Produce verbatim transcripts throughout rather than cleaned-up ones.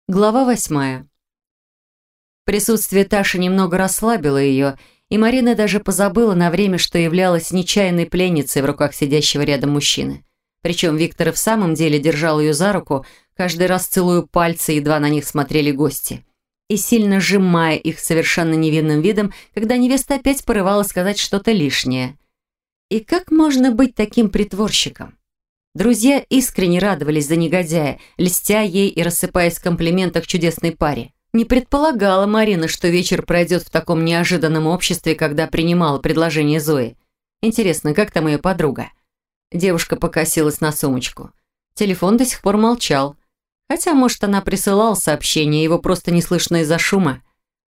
Глава восьмая. Присутствие Таши немного расслабило ее, и Марина даже позабыла на время, что являлась нечаянной пленницей в руках сидящего рядом мужчины. Причем Виктор и в самом деле держал ее за руку, каждый раз целуя пальцы, едва на них смотрели гости. И сильно сжимая их совершенно невинным видом, когда невеста опять порывалась сказать что-то лишнее. И как можно быть таким притворщиком? Друзья искренне радовались за негодяя, льстя ей и рассыпаясь в комплиментах чудесной паре. Не предполагала Марина, что вечер пройдет в таком неожиданном обществе, когда принимала предложение Зои. Интересно, как там ее подруга? Девушка покосилась на сумочку. Телефон до сих пор молчал. Хотя, может, она присылала сообщение, его просто не слышно из-за шума.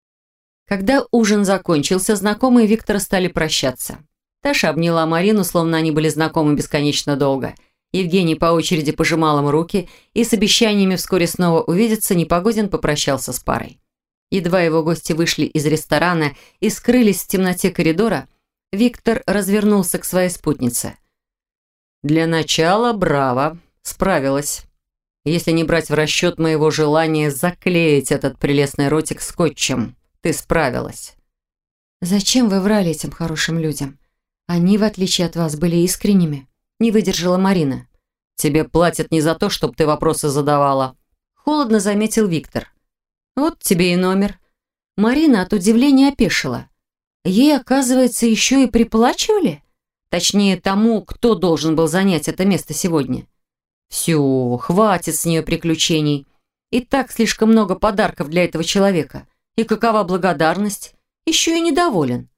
Когда ужин закончился, знакомые Виктора стали прощаться. Таша обняла Марину, словно они были знакомы бесконечно долго. Евгений по очереди пожимал им руки, и с обещаниями вскоре снова увидеться Непогодин попрощался с парой. Едва его гости вышли из ресторана и скрылись в темноте коридора, Виктор развернулся к своей спутнице. «Для начала браво, справилась. Если не брать в расчет моего желания заклеить этот прелестный ротик скотчем, ты справилась». «Зачем вы врали этим хорошим людям? Они, в отличие от вас, были искренними». Не выдержала Марина. «Тебе платят не за то, чтобы ты вопросы задавала», — холодно заметил Виктор. «Вот тебе и номер». Марина от удивления опешила. Ей, оказывается, еще и приплачивали? Точнее, тому, кто должен был занять это место сегодня. Все, хватит с нее приключений. И так слишком много подарков для этого человека. И какова благодарность? Еще и недоволен.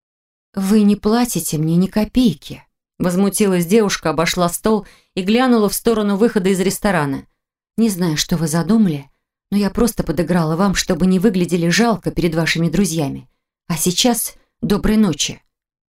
«Вы не платите мне ни копейки». Возмутилась девушка, обошла стол и глянула в сторону выхода из ресторана. «Не знаю, что вы задумали, но я просто подыграла вам, чтобы не выглядели жалко перед вашими друзьями. А сейчас доброй ночи».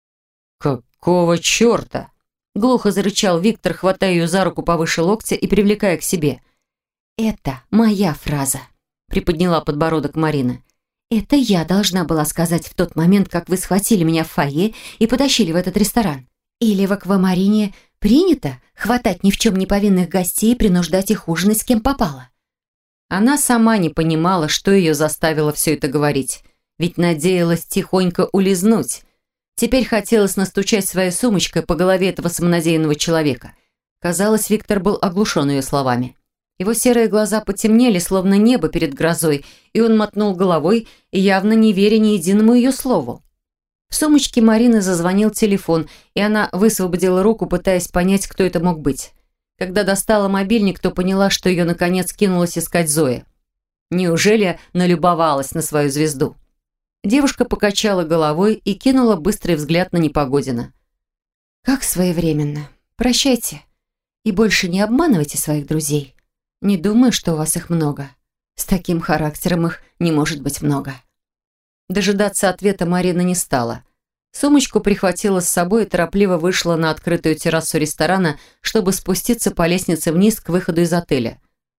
«Какого черта?» — глухо зарычал Виктор, хватая ее за руку повыше локтя и привлекая к себе. «Это моя фраза», — приподняла подбородок Марина. «Это я должна была сказать в тот момент, как вы схватили меня в фойе и потащили в этот ресторан. Или в Аквамарине принято хватать ни в чем не повинных гостей и принуждать их ужинать с кем попало?» Она сама не понимала, что ее заставило все это говорить, ведь надеялась тихонько улизнуть. Теперь хотелось настучать своей сумочкой по голове этого самонадеянного человека. Казалось, Виктор был оглушен ее словами. Его серые глаза потемнели, словно небо перед грозой, и он мотнул головой, явно не веря ни единому ее слову. В сумочке Марины зазвонил телефон, и она высвободила руку, пытаясь понять, кто это мог быть. Когда достала мобильник, то поняла, что ее наконец кинулась искать Зоя. Неужели налюбовалась на свою звезду? Девушка покачала головой и кинула быстрый взгляд на Непогодина. «Как своевременно. Прощайте. И больше не обманывайте своих друзей. Не думаю, что у вас их много. С таким характером их не может быть много». Дожидаться ответа Марина не стала. Сумочку прихватила с собой и торопливо вышла на открытую террасу ресторана, чтобы спуститься по лестнице вниз к выходу из отеля.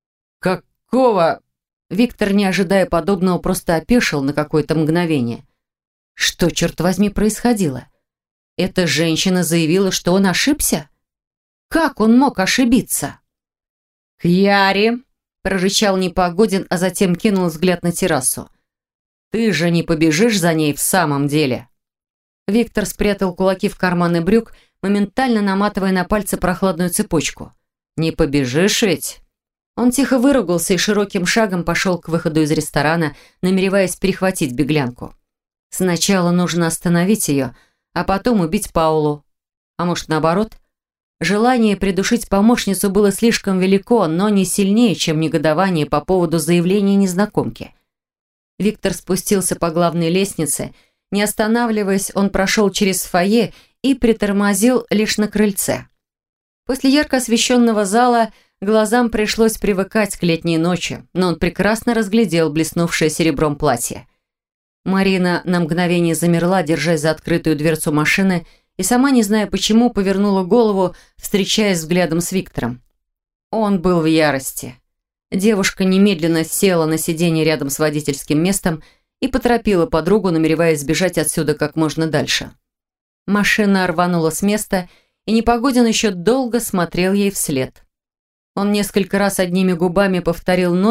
«Какого?» Виктор, не ожидая подобного, просто опешил на какое-то мгновение. Что, черт возьми, происходило? Эта женщина заявила, что он ошибся? Как он мог ошибиться? «Кьяри!» – прорычал Непогодин, а затем кинул взгляд на террасу. «Ты же не побежишь за ней в самом деле?» Виктор спрятал кулаки в карманы брюк, моментально наматывая на пальцы прохладную цепочку. «Не побежишь ведь?» Он тихо выругался и широким шагом пошел к выходу из ресторана, намереваясь перехватить беглянку. Сначала нужно остановить ее, а потом убить Паулу. А может, наоборот? Желание придушить помощницу было слишком велико, но не сильнее, чем негодование по поводу заявления незнакомки. Виктор спустился по главной лестнице. Не останавливаясь, он прошел через фойе и притормозил лишь на крыльце. После ярко освещенного зала глазам пришлось привыкать к летней ночи, но он прекрасно разглядел блеснувшее серебром платье. Марина на мгновение замерла, держась за открытую дверцу машины, и сама, не зная почему, повернула голову, встречаясь взглядом с Виктором. Он был в ярости. Девушка немедленно села на сиденье рядом с водительским местом и поторопила подругу, намереваясь сбежать отсюда как можно дальше. Машина рванула с места, и Непогодин еще долго смотрел ей вслед. Он несколько раз одними губами повторил номер,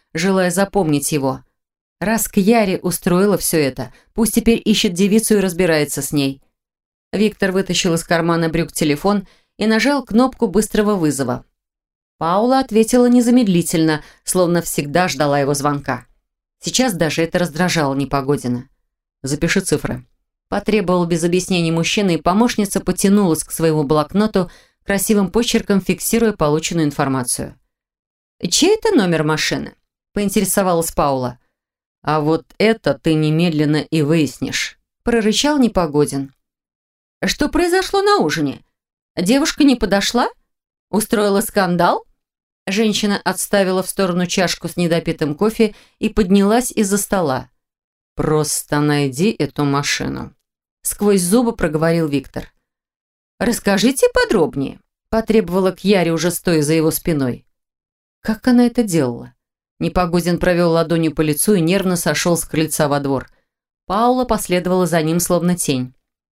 желая запомнить его. Раз Кьяре устроила все это, пусть теперь ищет девицу и разбирается с ней. Виктор вытащил из кармана брюк телефон и нажал кнопку быстрого вызова. Паула ответила незамедлительно, словно всегда ждала его звонка. Сейчас даже это раздражало Непогодина. «Запиши цифры». Потребовал без объяснений мужчина, и помощница потянулась к своему блокноту, красивым почерком фиксируя полученную информацию. «Чей это номер машины?» – поинтересовалась Паула. «А вот это ты немедленно и выяснишь», – прорычал Непогодин. «Что произошло на ужине? Девушка не подошла? Устроила скандал?» Женщина отставила в сторону чашку с недопитым кофе и поднялась из-за стола. «Просто найди эту машину», – сквозь зубы проговорил Виктор. «Расскажите подробнее», – потребовала Кьяре, уже стоя за его спиной. Как она это делала? Непогодин провел ладонью по лицу и нервно сошел с крыльца во двор. Паула последовала за ним, словно тень.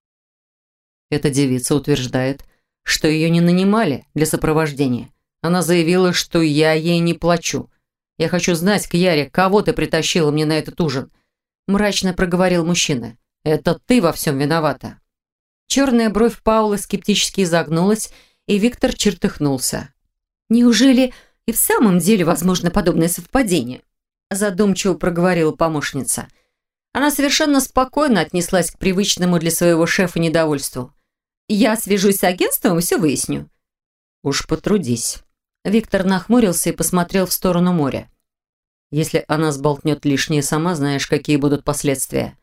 Эта девица утверждает, что ее не нанимали для сопровождения. Она заявила, что я ей не плачу. Я хочу знать, Кьяре, кого ты притащила мне на этот ужин? Мрачно проговорил мужчина. Это ты во всем виновата. Черная бровь Паулы скептически изогнулась, и Виктор чертыхнулся. Неужели и в самом деле возможно подобное совпадение? Задумчиво проговорила помощница. Она совершенно спокойно отнеслась к привычному для своего шефа недовольству. «Я свяжусь с агентством и все выясню». «Уж потрудись». Виктор нахмурился и посмотрел в сторону моря. «Если она сболтнет лишнее, сама знаешь, какие будут последствия».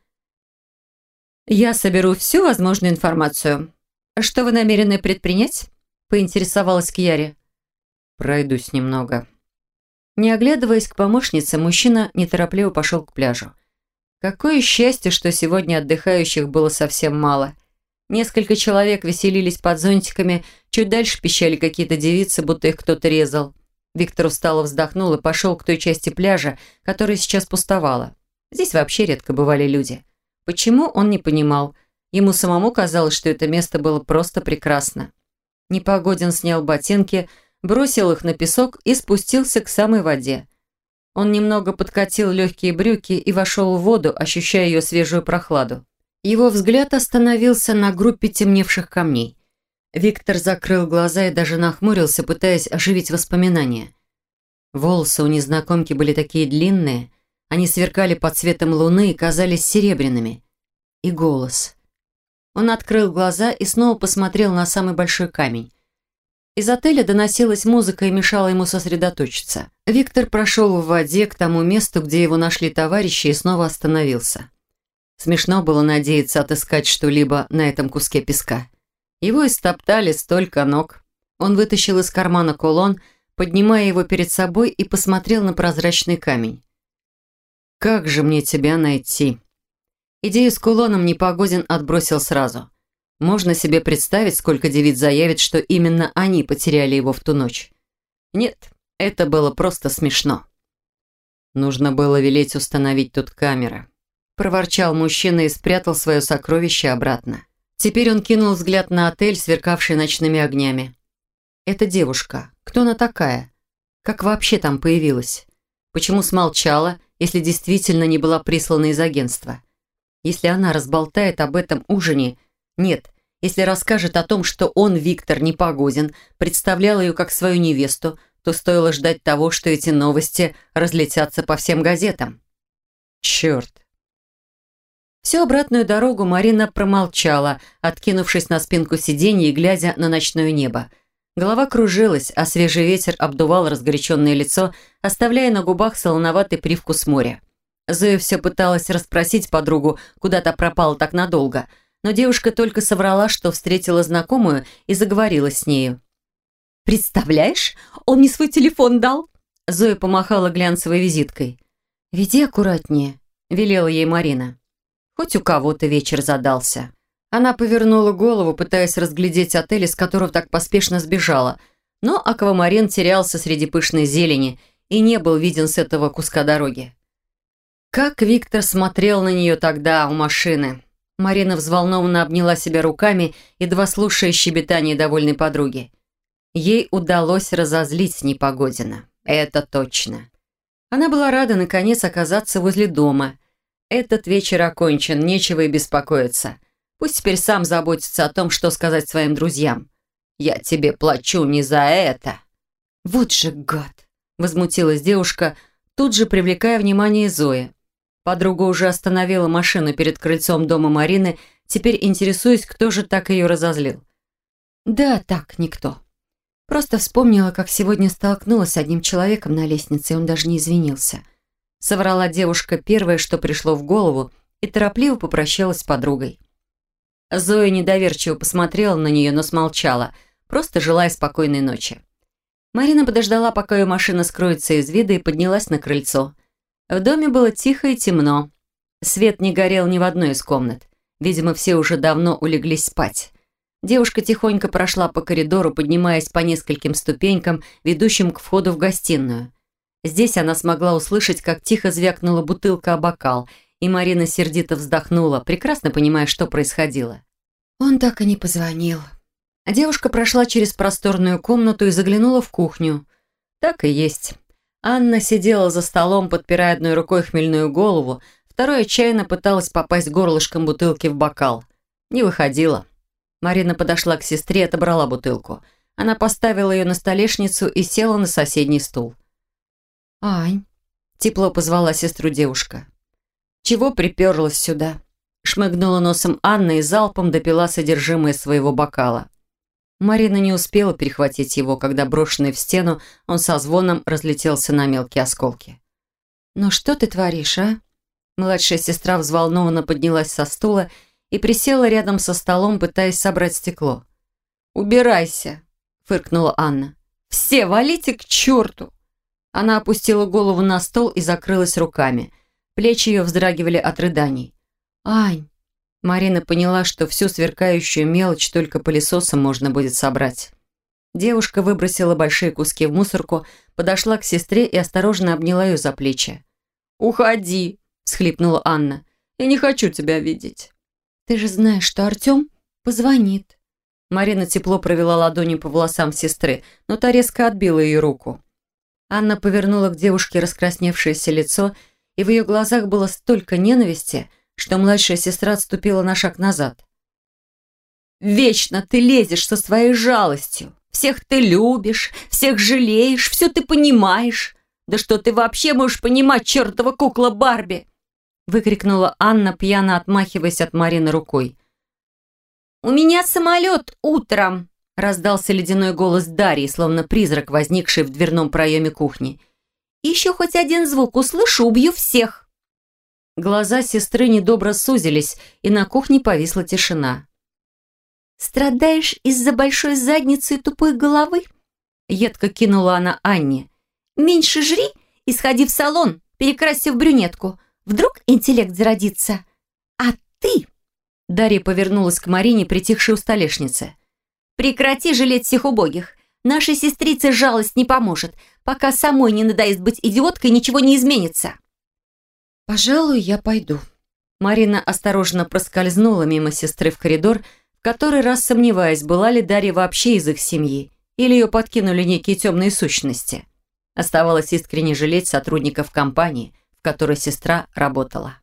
«Я соберу всю возможную информацию. Что вы намерены предпринять?» – поинтересовалась Кьяре. «Пройдусь немного». Не оглядываясь к помощнице, мужчина неторопливо пошел к пляжу. Какое счастье, что сегодня отдыхающих было совсем мало. Несколько человек веселились под зонтиками, чуть дальше пищали какие-то девицы, будто их кто-то резал. Виктор устало вздохнул и пошел к той части пляжа, которая сейчас пустовала. Здесь вообще редко бывали люди. Почему, он не понимал. Ему самому казалось, что это место было просто прекрасно. Непогодин снял ботинки, бросил их на песок и спустился к самой воде. Он немного подкатил легкие брюки и вошел в воду, ощущая ее свежую прохладу. Его взгляд остановился на группе темневших камней. Виктор закрыл глаза и даже нахмурился, пытаясь оживить воспоминания. Волосы у незнакомки были такие длинные, они сверкали под светом луны и казались серебряными. И голос. Он открыл глаза и снова посмотрел на самый большой камень. Из отеля доносилась музыка и мешала ему сосредоточиться. Виктор прошел в воде к тому месту, где его нашли товарищи, и снова остановился. Смешно было надеяться отыскать что-либо на этом куске песка. Его истоптали столько ног. Он вытащил из кармана кулон, поднимая его перед собой, и посмотрел на прозрачный камень. «Как же мне тебя найти?» Идею с кулоном Непогодин отбросил сразу. Можно себе представить, сколько девиц заявит, что именно они потеряли его в ту ночь. Нет, это было просто смешно. Нужно было велеть установить тут камеры. Проворчал мужчина и спрятал свое сокровище обратно. Теперь он кинул взгляд на отель, сверкавший ночными огнями. Эта девушка, кто она такая? Как вообще там появилась? Почему смолчала, если действительно не была прислана из агентства? Если она разболтает об этом ужине... Нет, если расскажет о том, что он, Виктор Непогодин, представлял ее как свою невесту, то стоило ждать того, что эти новости разлетятся по всем газетам. Черт! Всю обратную дорогу Марина промолчала, откинувшись на спинку сиденья и глядя на ночное небо. Голова кружилась, а свежий ветер обдувал разгоряченное лицо, оставляя на губах солоноватый привкус моря. Зоя все пыталась расспросить подругу, куда та пропала так надолго, но девушка только соврала, что встретила знакомую и заговорила с нею. «Представляешь, он мне свой телефон дал!» Зоя помахала глянцевой визиткой. «Веди аккуратнее», – велела ей Марина. Хоть у кого-то вечер задался. Она повернула голову, пытаясь разглядеть отель, из которого так поспешно сбежала, но аквамарин терялся среди пышной зелени и не был виден с этого куска дороги. Как Виктор смотрел на нее тогда у машины. Марина взволнованно обняла себя руками, едва слушая щебетание довольной подруги. Ей удалось разозлить Непогодина. Это точно. Она была рада, наконец, оказаться возле дома. Этот вечер окончен, нечего и беспокоиться. Пусть теперь сам заботится о том, что сказать своим друзьям. «Я тебе плачу не за это». «Вот же гад!» – возмутилась девушка, тут же привлекая внимание Зои. Подруга уже остановила машину перед крыльцом дома Марины, теперь интересуясь, кто же так ее разозлил. «Да так, никто. Просто вспомнила, как сегодня столкнулась с одним человеком на лестнице, и он даже не извинился». Соврала девушка первое, что пришло в голову, и торопливо попрощалась с подругой. Зоя недоверчиво посмотрела на нее, но смолчала, просто желая спокойной ночи. Марина подождала, пока ее машина скроется из вида, и поднялась на крыльцо. В доме было тихо и темно. Свет не горел ни в одной из комнат. Видимо, все уже давно улеглись спать. Девушка тихонько прошла по коридору, поднимаясь по нескольким ступенькам, ведущим к входу в гостиную. Здесь она смогла услышать, как тихо звякнула бутылка о бокал, и Марина сердито вздохнула, прекрасно понимая, что происходило. Он так и не позвонил. Девушка прошла через просторную комнату и заглянула в кухню. Так и есть. Анна сидела за столом, подпирая одной рукой хмельную голову, второй отчаянно пыталась попасть горлышком бутылки в бокал. Не выходила. Марина подошла к сестре и отобрала бутылку. Она поставила ее на столешницу и села на соседний стул. «Ань», – тепло позвала сестру девушка. «Чего приперлась сюда?» – шмыгнула носом Анна и залпом допила содержимое своего бокала. Марина не успела перехватить его, когда, брошенный в стену, он со звоном разлетелся на мелкие осколки. «Ну что ты творишь, а?» Младшая сестра взволнованно поднялась со стула и присела рядом со столом, пытаясь собрать стекло. «Убирайся!» – фыркнула Анна. «Все валите к черту!» Она опустила голову на стол и закрылась руками. Плечи ее вздрагивали от рыданий. «Ань!» Марина поняла, что всю сверкающую мелочь только пылесосом можно будет собрать. Девушка выбросила большие куски в мусорку, подошла к сестре и осторожно обняла ее за плечи. «Уходи!» – всхлипнула Анна. «Я не хочу тебя видеть». «Ты же знаешь, что Артем позвонит». Марина тепло провела ладонью по волосам сестры, но та резко отбила ее руку. Анна повернула к девушке раскрасневшееся лицо, и в ее глазах было столько ненависти, что младшая сестра отступила на шаг назад. «Вечно ты лезешь со своей жалостью. Всех ты любишь, всех жалеешь, все ты понимаешь. Да что ты вообще можешь понимать, чертова кукла Барби?» выкрикнула Анна, пьяно отмахиваясь от Марины рукой. «У меня самолет утром!» раздался ледяной голос Дарьи, словно призрак, возникший в дверном проеме кухни. «Еще хоть один звук услышу, убью всех!» Глаза сестры недобро сузились, и на кухне повисла тишина. «Страдаешь из-за большой задницы и тупой головы?» Едко кинула она Анне. «Меньше жри и сходи в салон, перекрасься в брюнетку. Вдруг интеллект зародится. А ты...» Дарья повернулась к Марине, притихшей у столешницы. «Прекрати жалеть всех убогих. Нашей сестрице жалость не поможет. Пока самой не надоест быть идиоткой, ничего не изменится». «Пожалуй, я пойду». Марина осторожно проскользнула мимо сестры в коридор, в который раз сомневаясь, была ли Дарья вообще из их семьи, или ее подкинули некие темные сущности. Оставалось искренне жалеть сотрудников компании, в которой сестра работала.